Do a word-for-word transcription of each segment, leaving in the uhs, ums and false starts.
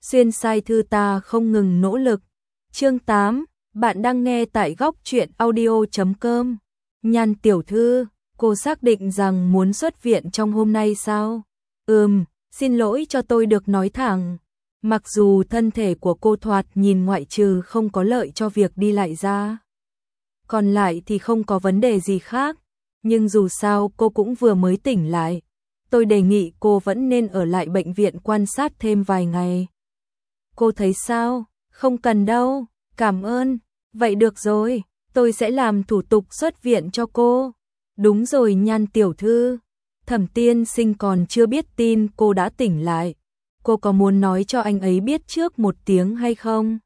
xuyên sai thư ta không ngừng nỗ lực. Chương tám, bạn đang nghe tại góc truyện audio chấm com. Nhan tiểu thư, cô xác định rằng muốn xuất viện trong hôm nay sao? Ừm, xin lỗi cho tôi được nói thẳng. Mặc dù thân thể của cô thoạt nhìn ngoại trừ không có lợi cho việc đi lại ra, còn lại thì không có vấn đề gì khác, nhưng dù sao cô cũng vừa mới tỉnh lại. Tôi đề nghị cô vẫn nên ở lại bệnh viện quan sát thêm vài ngày. Cô thấy sao? Không cần đâu, cảm ơn. Vậy được rồi, tôi sẽ làm thủ tục xuất viện cho cô. Đúng rồi Nhan tiểu thư, Thẩm tiên sinh còn chưa biết tin cô đã tỉnh lại. Cô có muốn nói cho anh ấy biết trước một tiếng hay không?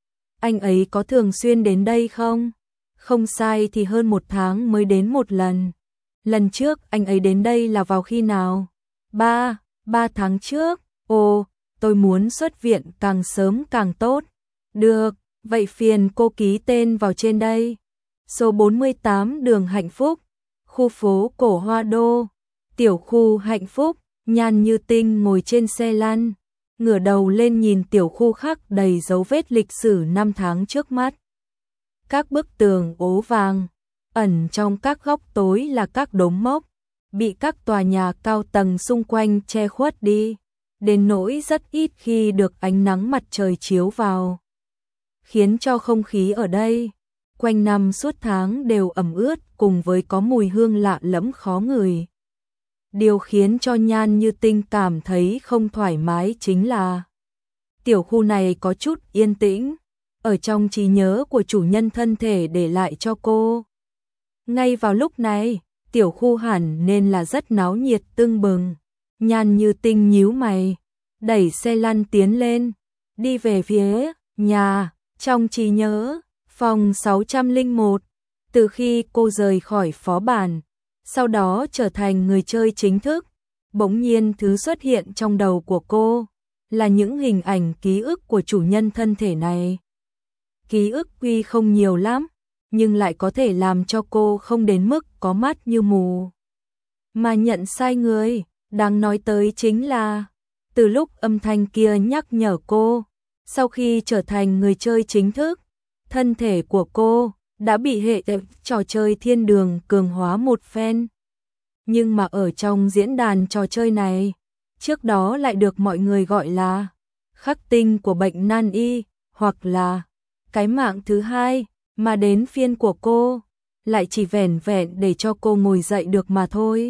Anh ấy có thường xuyên đến đây không? Không sai thì hơn một tháng mới đến một lần. Lần trước anh ấy đến đây là vào khi nào? Ba, ba tháng trước. Ồ, tôi muốn xuất viện càng sớm càng tốt. Được, vậy phiền cô ký tên vào trên đây. Số bốn mươi tám đường Hạnh Phúc, khu phố cổ Hoa Đô, tiểu khu Hạnh Phúc. Nhan Như Tinh ngồi trên xe lăn, ngửa đầu lên nhìn tiểu khu khắc đầy dấu vết lịch sử năm tháng trước mắt. Các bức tường ố vàng, ẩn trong các góc tối là các đống mốc, bị các tòa nhà cao tầng xung quanh che khuất đi, đến nỗi rất ít khi được ánh nắng mặt trời chiếu vào, khiến cho không khí ở đây quanh năm suốt tháng đều ẩm ướt cùng với có mùi hương lạ lẫm khó ngửi. Điều khiến cho Nhan Như Tinh cảm thấy không thoải mái chính là tiểu khu này có chút yên tĩnh, ở trong trí nhớ của chủ nhân thân thể để lại cho cô. Ngay vào lúc này, tiểu khu hẳn nên là rất náo nhiệt tưng bừng. Nhan Như Tinh nhíu mày, đẩy xe lăn tiến lên, đi về phía nhà, trong trí nhớ, phòng sáu trăm lẻ một. Từ khi cô rời khỏi phó bản, sau đó trở thành người chơi chính thức, bỗng nhiên thứ xuất hiện trong đầu của cô là những hình ảnh ký ức của chủ nhân thân thể này. Ký ức tuy không nhiều lắm, nhưng lại có thể làm cho cô không đến mức có mắt như mù. Mà nhận sai người, đáng nói tới chính là, từ lúc âm thanh kia nhắc nhở cô, sau khi trở thành người chơi chính thức, thân thể của cô đã bị hệ trò chơi thiên đường cường hóa một phen. Nhưng mà ở trong diễn đàn trò chơi này, trước đó lại được mọi người gọi là khắc tinh của bệnh nan y, hoặc là cái mạng thứ hai, mà đến phiên của cô lại chỉ vẻn vẹn để cho cô ngồi dậy được mà thôi.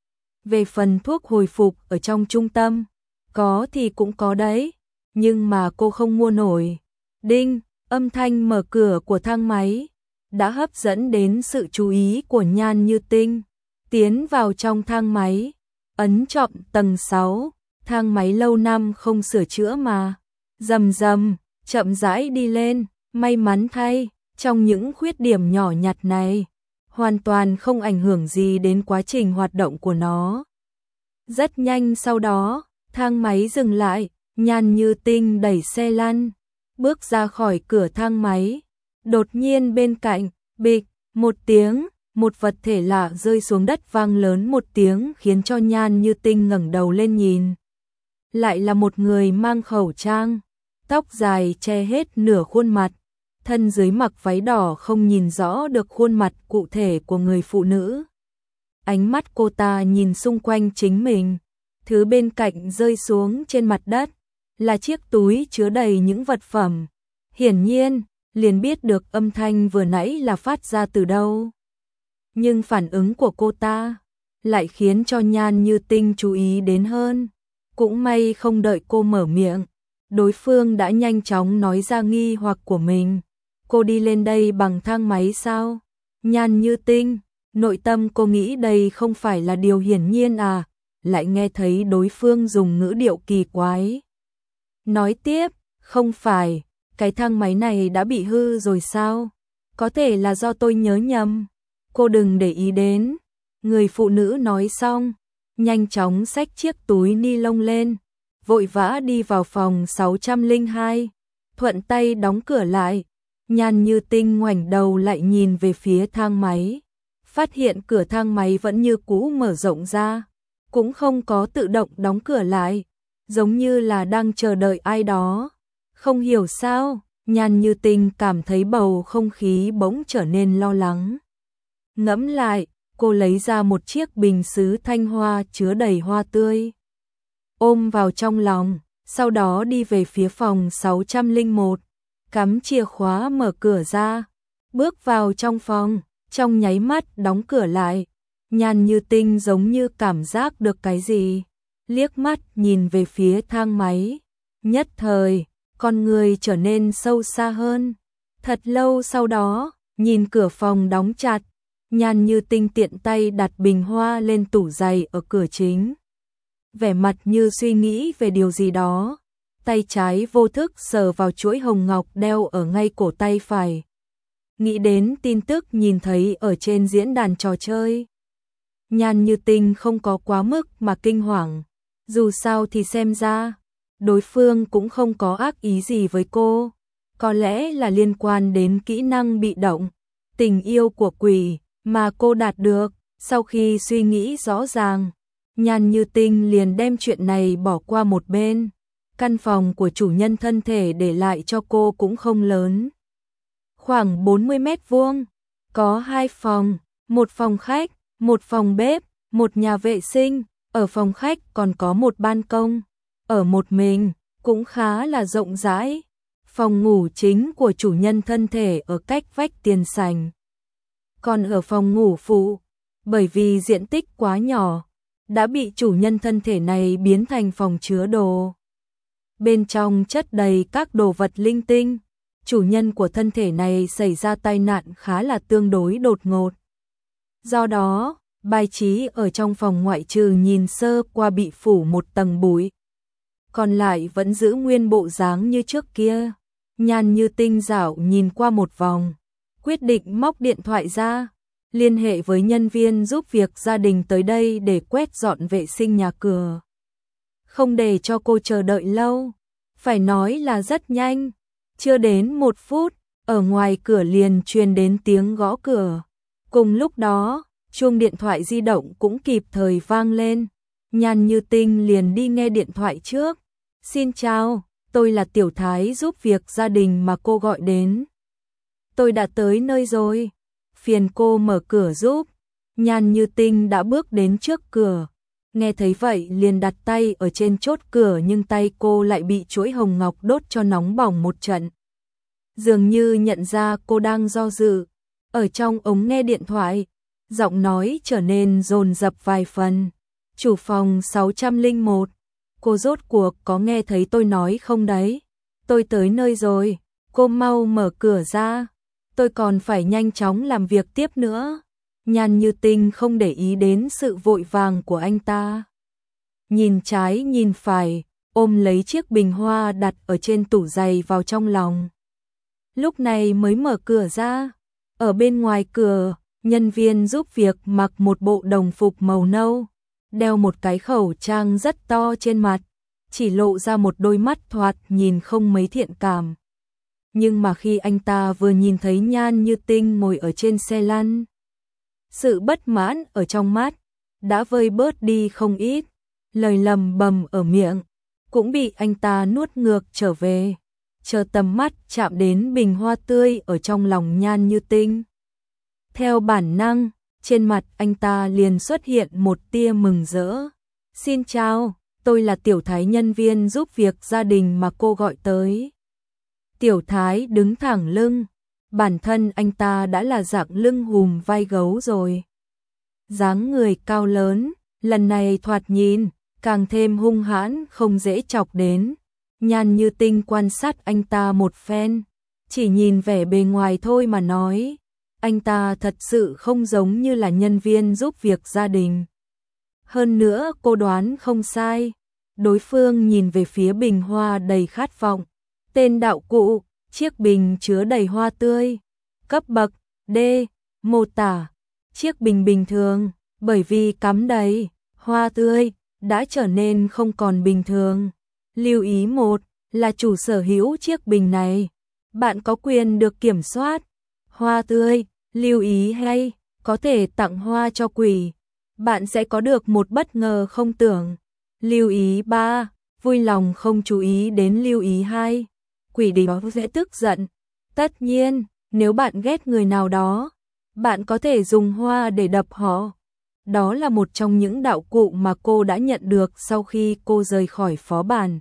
Về phần thuốc hồi phục ở trong trung tâm, có thì cũng có đấy, nhưng mà cô không mua nổi. Đinh, âm thanh mở cửa của thang máy đã hấp dẫn đến sự chú ý của Nhan Như Tinh. Tiến vào trong thang máy, ấn chọn tầng sáu, thang máy lâu năm không sửa chữa mà. Rầm rầm, chậm rãi đi lên, may mắn thay, trong những khuyết điểm nhỏ nhặt này, hoàn toàn không ảnh hưởng gì đến quá trình hoạt động của nó. Rất nhanh sau đó, thang máy dừng lại, Nhan Như Tinh đẩy xe lăn, bước ra khỏi cửa thang máy. Đột nhiên bên cạnh, bịch, một tiếng, một vật thể lạ rơi xuống đất vang lớn một tiếng khiến cho Nhan Như Tinh ngẩng đầu lên nhìn. Lại là một người mang khẩu trang, tóc dài che hết nửa khuôn mặt, thân dưới mặc váy đỏ không nhìn rõ được khuôn mặt cụ thể của người phụ nữ. Ánh mắt cô ta nhìn xung quanh chính mình, thứ bên cạnh rơi xuống trên mặt đất là chiếc túi chứa đầy những vật phẩm. Hiển nhiên, liền biết được âm thanh vừa nãy là phát ra từ đâu. Nhưng phản ứng của cô ta lại khiến cho Nhan Như Tinh chú ý đến hơn. Cũng may không đợi cô mở miệng, đối phương đã nhanh chóng nói ra nghi hoặc của mình. Cô đi lên đây bằng thang máy sao? Nhan Như Tinh, nội tâm cô nghĩ đây không phải là điều hiển nhiên à? Lại nghe thấy đối phương dùng ngữ điệu kỳ quái. Nói tiếp, không phải, cái thang máy này đã bị hư rồi sao? Có thể là do tôi nhớ nhầm. Cô đừng để ý đến. Người phụ nữ nói xong, nhanh chóng xách chiếc túi ni lông lên, vội vã đi vào phòng sáu trăm lẻ hai, thuận tay đóng cửa lại. Nhan Như Tinh ngoảnh đầu lại nhìn về phía thang máy, phát hiện cửa thang máy vẫn như cũ mở rộng ra, cũng không có tự động đóng cửa lại. giống như là đang chờ đợi ai đó. Không hiểu sao, Nhan Như Tinh cảm thấy bầu không khí bỗng trở nên lo lắng. Ngẫm lại, cô lấy ra một chiếc bình sứ thanh hoa chứa đầy hoa tươi. Ôm vào trong lòng, sau đó đi về phía phòng sáu trăm lẻ một, cắm chìa khóa mở cửa ra, bước vào trong phòng, trong nháy mắt đóng cửa lại. Nhan Như Tinh giống như cảm giác được cái gì, liếc mắt nhìn về phía thang máy, nhất thời, con người trở nên sâu xa hơn. Thật lâu sau đó, nhìn cửa phòng đóng chặt, Nhan Như Tinh tiện tay đặt bình hoa lên tủ giày ở cửa chính. Vẻ mặt như suy nghĩ về điều gì đó, tay trái vô thức sờ vào chuỗi hồng ngọc đeo ở ngay cổ tay phải. Nghĩ đến tin tức nhìn thấy ở trên diễn đàn trò chơi. Nhan Như Tinh không có quá mức mà kinh hoàng, dù sao thì xem ra, đối phương cũng không có ác ý gì với cô, có lẽ là liên quan đến kỹ năng bị động, tình yêu của quỷ mà cô đạt được. Sau khi suy nghĩ rõ ràng, Nhan Như Tinh liền đem chuyện này bỏ qua một bên. Căn phòng của chủ nhân thân thể để lại cho cô cũng không lớn, khoảng bốn mươi mét vuông, có hai phòng, một phòng khách, một phòng bếp, một nhà vệ sinh, ở phòng khách còn có một ban công, ở một mình, cũng khá là rộng rãi. Phòng ngủ chính của chủ nhân thân thể ở cách vách tiền sảnh. Còn ở phòng ngủ phụ, bởi vì diện tích quá nhỏ, đã bị chủ nhân thân thể này biến thành phòng chứa đồ. Bên trong chất đầy các đồ vật linh tinh, chủ nhân của thân thể này xảy ra tai nạn khá là tương đối đột ngột. Do đó, bài trí ở trong phòng ngoại trừ nhìn sơ qua bị phủ một tầng bụi, còn lại vẫn giữ nguyên bộ dáng như trước kia. Nhan Như Tinh dạo nhìn qua một vòng, quyết định móc điện thoại ra, liên hệ với nhân viên giúp việc gia đình tới đây để quét dọn vệ sinh nhà cửa. Không để cho cô chờ đợi lâu, phải nói là rất nhanh, chưa đến một phút, ở ngoài cửa liền truyền đến tiếng gõ cửa. Cùng lúc đó, chuông điện thoại di động cũng kịp thời vang lên. Nhan Như Tinh liền đi nghe điện thoại trước. Xin chào, tôi là Tiểu Thái giúp việc gia đình mà cô gọi đến. Tôi đã tới nơi rồi, phiền cô mở cửa giúp. Nhan Như Tinh đã bước đến trước cửa, nghe thấy vậy liền đặt tay ở trên chốt cửa, nhưng tay cô lại bị chuỗi hồng ngọc đốt cho nóng bỏng một trận. Dường như nhận ra cô đang do dự, ở trong ống nghe điện thoại, giọng nói trở nên dồn dập vài phần. Chủ phòng sáu trăm lẻ một, cô rốt cuộc có nghe thấy tôi nói không đấy? Tôi tới nơi rồi, cô mau mở cửa ra, tôi còn phải nhanh chóng làm việc tiếp nữa. Nhan Như Tinh không để ý đến sự vội vàng của anh ta. Nhìn trái nhìn phải, ôm lấy chiếc bình hoa đặt ở trên tủ giày vào trong lòng. Lúc này mới mở cửa ra. Ở bên ngoài cửa, nhân viên giúp việc mặc một bộ đồng phục màu nâu, đeo một cái khẩu trang rất to trên mặt, chỉ lộ ra một đôi mắt thoạt nhìn không mấy thiện cảm. Nhưng mà khi anh ta vừa nhìn thấy Nhan Như Tinh ngồi ở trên xe lăn, sự bất mãn ở trong mắt đã vơi bớt đi không ít, lời lầm bầm ở miệng cũng bị anh ta nuốt ngược trở về. Chờ tầm mắt chạm đến bình hoa tươi ở trong lòng Nhan Như Tinh, theo bản năng, trên mặt anh ta liền xuất hiện một tia mừng rỡ. Xin chào, tôi là Tiểu Thái, nhân viên giúp việc gia đình mà cô gọi tới. Tiểu Thái đứng thẳng lưng, bản thân anh ta đã là dạng lưng hùm vai gấu rồi. Dáng người cao lớn, lần này thoạt nhìn, càng thêm hung hãn không dễ chọc đến. Nhan Như Tinh quan sát anh ta một phen, chỉ nhìn vẻ bề ngoài thôi mà nói, anh ta thật sự không giống như là nhân viên giúp việc gia đình. Hơn nữa cô đoán không sai, đối phương nhìn về phía bình hoa đầy khát vọng. Tên đạo cụ, chiếc bình chứa đầy hoa tươi. Cấp bậc D, mô tả, chiếc bình bình thường, bởi vì cắm đầy hoa tươi, đã trở nên không còn bình thường. Lưu ý một, là chủ sở hữu chiếc bình này, bạn có quyền được kiểm soát hoa tươi. Lưu ý hay, có thể tặng hoa cho quỷ, bạn sẽ có được một bất ngờ không tưởng. Lưu ý ba, vui lòng không chú ý đến lưu ý hai. Quỷ địch đó dễ tức giận. Tất nhiên, nếu bạn ghét người nào đó, bạn có thể dùng hoa để đập họ. Đó là một trong những đạo cụ mà cô đã nhận được sau khi cô rời khỏi phó bản.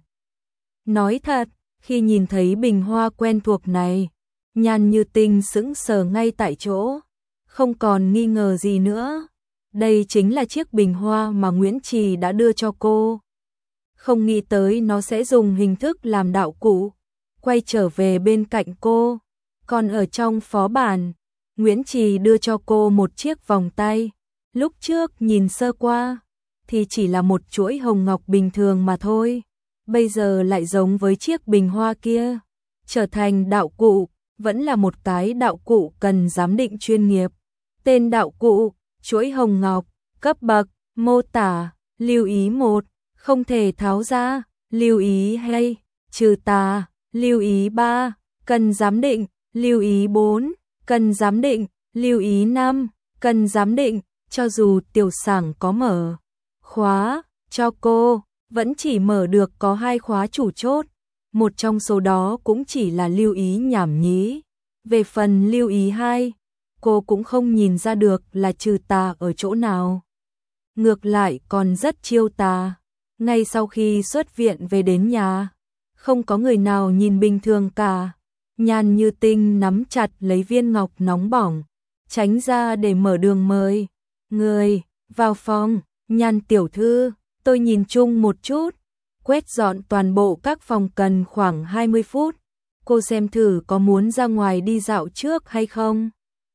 Nói thật, khi nhìn thấy bình hoa quen thuộc này, Nhan Như Tinh sững sờ ngay tại chỗ, không còn nghi ngờ gì nữa. Đây chính là chiếc bình hoa mà Nguyễn Trì đã đưa cho cô. Không nghĩ tới nó sẽ dùng hình thức làm đạo cụ, quay trở về bên cạnh cô. Còn ở trong phó bản, Nguyễn Trì đưa cho cô một chiếc vòng tay. Lúc trước nhìn sơ qua, thì chỉ là một chuỗi hồng ngọc bình thường mà thôi. Bây giờ lại giống với chiếc bình hoa kia, trở thành đạo cụ, vẫn là một cái đạo cụ cần giám định chuyên nghiệp. Tên đạo cụ, chuỗi hồng ngọc, cấp bậc, mô tả, lưu ý một, không thể tháo ra, lưu ý hai, trừ tà, lưu ý ba, cần giám định, lưu ý bốn, cần giám định, lưu ý năm, cần giám định. Cho dù tiểu sảng có mở khóa cho cô, vẫn chỉ mở được có hai khóa chủ chốt, một trong số đó cũng chỉ là lưu ý nhảm nhí. Về phần lưu ý hai, cô cũng không nhìn ra được là trừ tà ở chỗ nào. Ngược lại còn rất chiêu tà. Ngay sau khi xuất viện về đến nhà, không có người nào nhìn bình thường cả. Nhan Như Tinh nắm chặt lấy viên ngọc nóng bỏng, tránh ra để mở đường mời người vào phòng. Nhan tiểu thư, tôi nhìn chung một chút. Quét dọn toàn bộ các phòng cần khoảng hai mươi phút. Cô xem thử có muốn ra ngoài đi dạo trước hay không?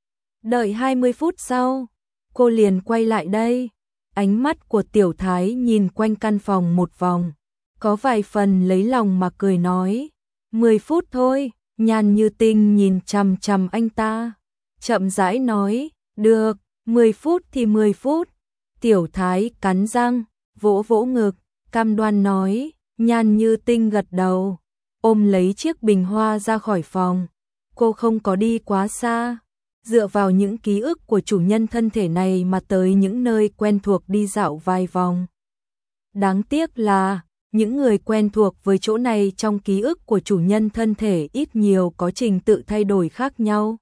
Đợi hai mươi phút sau, cô liền quay lại đây. Ánh mắt của tiểu thái nhìn quanh căn phòng một vòng, có vài phần lấy lòng mà cười nói. mười phút thôi. Nhan Như Tinh nhìn chằm chằm anh ta, chậm rãi nói, được, mười phút thì mười phút. Tiểu thái cắn răng, vỗ vỗ ngực, cam đoan nói. Nhan Như Tinh gật đầu, ôm lấy chiếc bình hoa ra khỏi phòng. Cô không có đi quá xa, dựa vào những ký ức của chủ nhân thân thể này mà tới những nơi quen thuộc đi dạo vài vòng. Đáng tiếc là những người quen thuộc với chỗ này trong ký ức của chủ nhân thân thể ít nhiều có trình tự thay đổi khác nhau.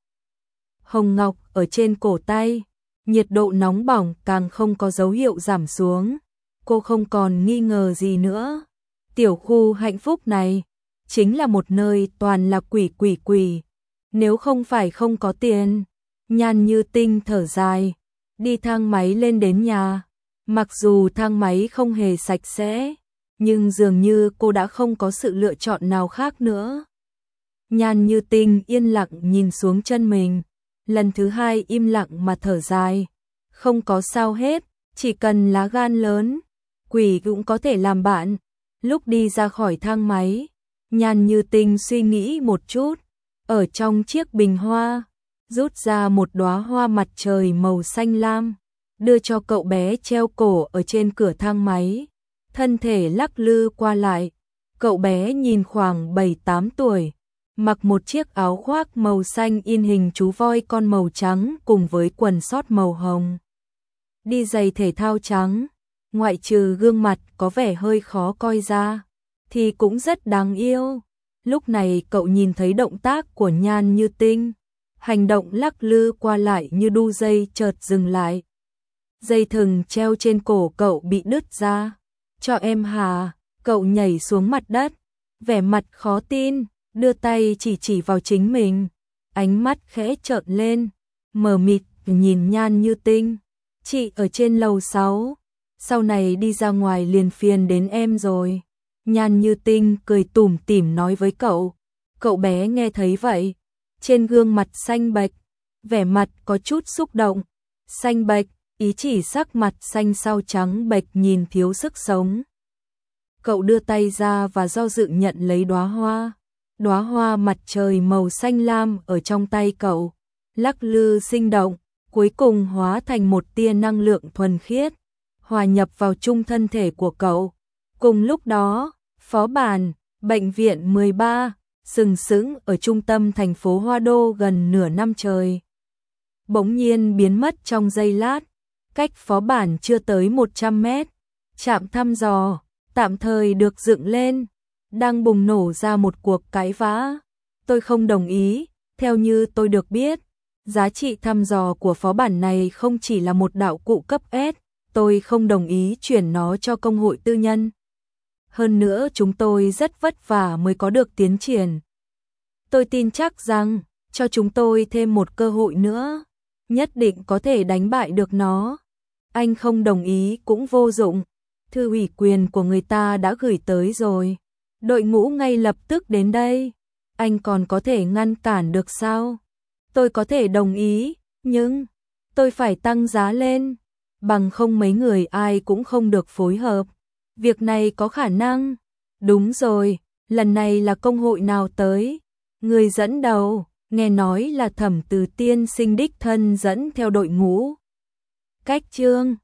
Hồng ngọc ở trên cổ tay, nhiệt độ nóng bỏng càng không có dấu hiệu giảm xuống. Cô không còn nghi ngờ gì nữa. Tiểu khu hạnh phúc này chính là một nơi toàn là quỷ quỷ quỷ. Nếu không phải không có tiền. Nhan Như Tinh thở dài, đi thang máy lên đến nhà. Mặc dù thang máy không hề sạch sẽ, nhưng dường như cô đã không có sự lựa chọn nào khác nữa. Nhan Như Tinh yên lặng nhìn xuống chân mình, lần thứ hai im lặng mà thở dài. Không có sao hết, chỉ cần lá gan lớn, quỷ cũng có thể làm bạn. Lúc đi ra khỏi thang máy, Nhan Như Tinh suy nghĩ một chút, ở trong chiếc bình hoa, rút ra một đóa hoa mặt trời màu xanh lam, đưa cho cậu bé treo cổ ở trên cửa thang máy. Thân thể lắc lư qua lại, cậu bé nhìn khoảng bảy tám tuổi, mặc một chiếc áo khoác màu xanh in hình chú voi con màu trắng cùng với quần sót màu hồng. Đi giày thể thao trắng, ngoại trừ gương mặt có vẻ hơi khó coi ra, thì cũng rất đáng yêu. Lúc này cậu nhìn thấy động tác của Nhan Như Tinh, hành động lắc lư qua lại như đu dây chợt dừng lại. Dây thừng treo trên cổ cậu bị đứt ra. Cho em hà, cậu nhảy xuống mặt đất, vẻ mặt khó tin, đưa tay chỉ chỉ vào chính mình. Ánh mắt khẽ trợn lên, mờ mịt nhìn Nhan Như Tinh. Chị ở trên lầu sáu, sau này đi ra ngoài liền phiền đến em rồi. Nhan Như Tinh cười tủm tỉm nói với cậu. Cậu bé nghe thấy vậy, trên gương mặt xanh bệch, vẻ mặt có chút xúc động. Xanh bệch, ý chỉ sắc mặt xanh sau trắng bệch nhìn thiếu sức sống. Cậu đưa tay ra và do dự nhận lấy đóa hoa. Đóa hoa mặt trời màu xanh lam ở trong tay cậu, lắc lư sinh động, cuối cùng hóa thành một tia năng lượng thuần khiết, hòa nhập vào chung thân thể của cậu. Cùng lúc đó, phó bản, bệnh viện mười ba, sừng sững ở trung tâm thành phố Hoa Đô gần nửa năm trời. Bỗng nhiên biến mất trong giây lát, cách phó bản chưa tới một trăm mét. Trạm thăm dò, tạm thời được dựng lên, đang bùng nổ ra một cuộc cãi vã. Tôi không đồng ý, theo như tôi được biết, giá trị thăm dò của phó bản này không chỉ là một đạo cụ cấp S, tôi không đồng ý chuyển nó cho công hội tư nhân. Hơn nữa chúng tôi rất vất vả mới có được tiến triển. Tôi tin chắc rằng, cho chúng tôi thêm một cơ hội nữa, nhất định có thể đánh bại được nó. Anh không đồng ý cũng vô dụng, thư ủy quyền của người ta đã gửi tới rồi. Đội ngũ ngay lập tức đến đây. Anh còn có thể ngăn cản được sao? Tôi có thể đồng ý, nhưng tôi phải tăng giá lên, bằng không mấy người ai cũng không được phối hợp. Việc này có khả năng. Đúng rồi, lần này là công hội nào tới? Người dẫn đầu, nghe nói là Thẩm Từ tiên sinh đích thân dẫn theo đội ngũ. Cách Trương